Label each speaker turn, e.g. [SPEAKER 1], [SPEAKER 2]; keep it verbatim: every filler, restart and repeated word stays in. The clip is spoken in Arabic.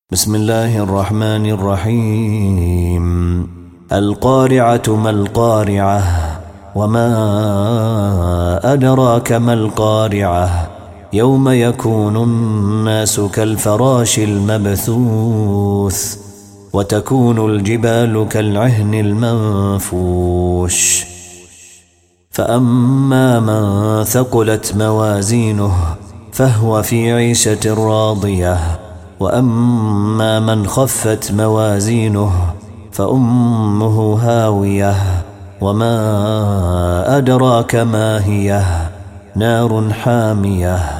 [SPEAKER 1] بسم الله الرحمن الرحيم. القارعة ما القارعة وما أدراك ما القارعة يوم يكون الناس كالفراش المبثوث وتكون الجبال كالعهن المنفوش فأما من ثقلت موازينه فهو في عيشة راضية وأما من خفت موازينه فأمه هاوية وما أدراك ما هي نار حامية.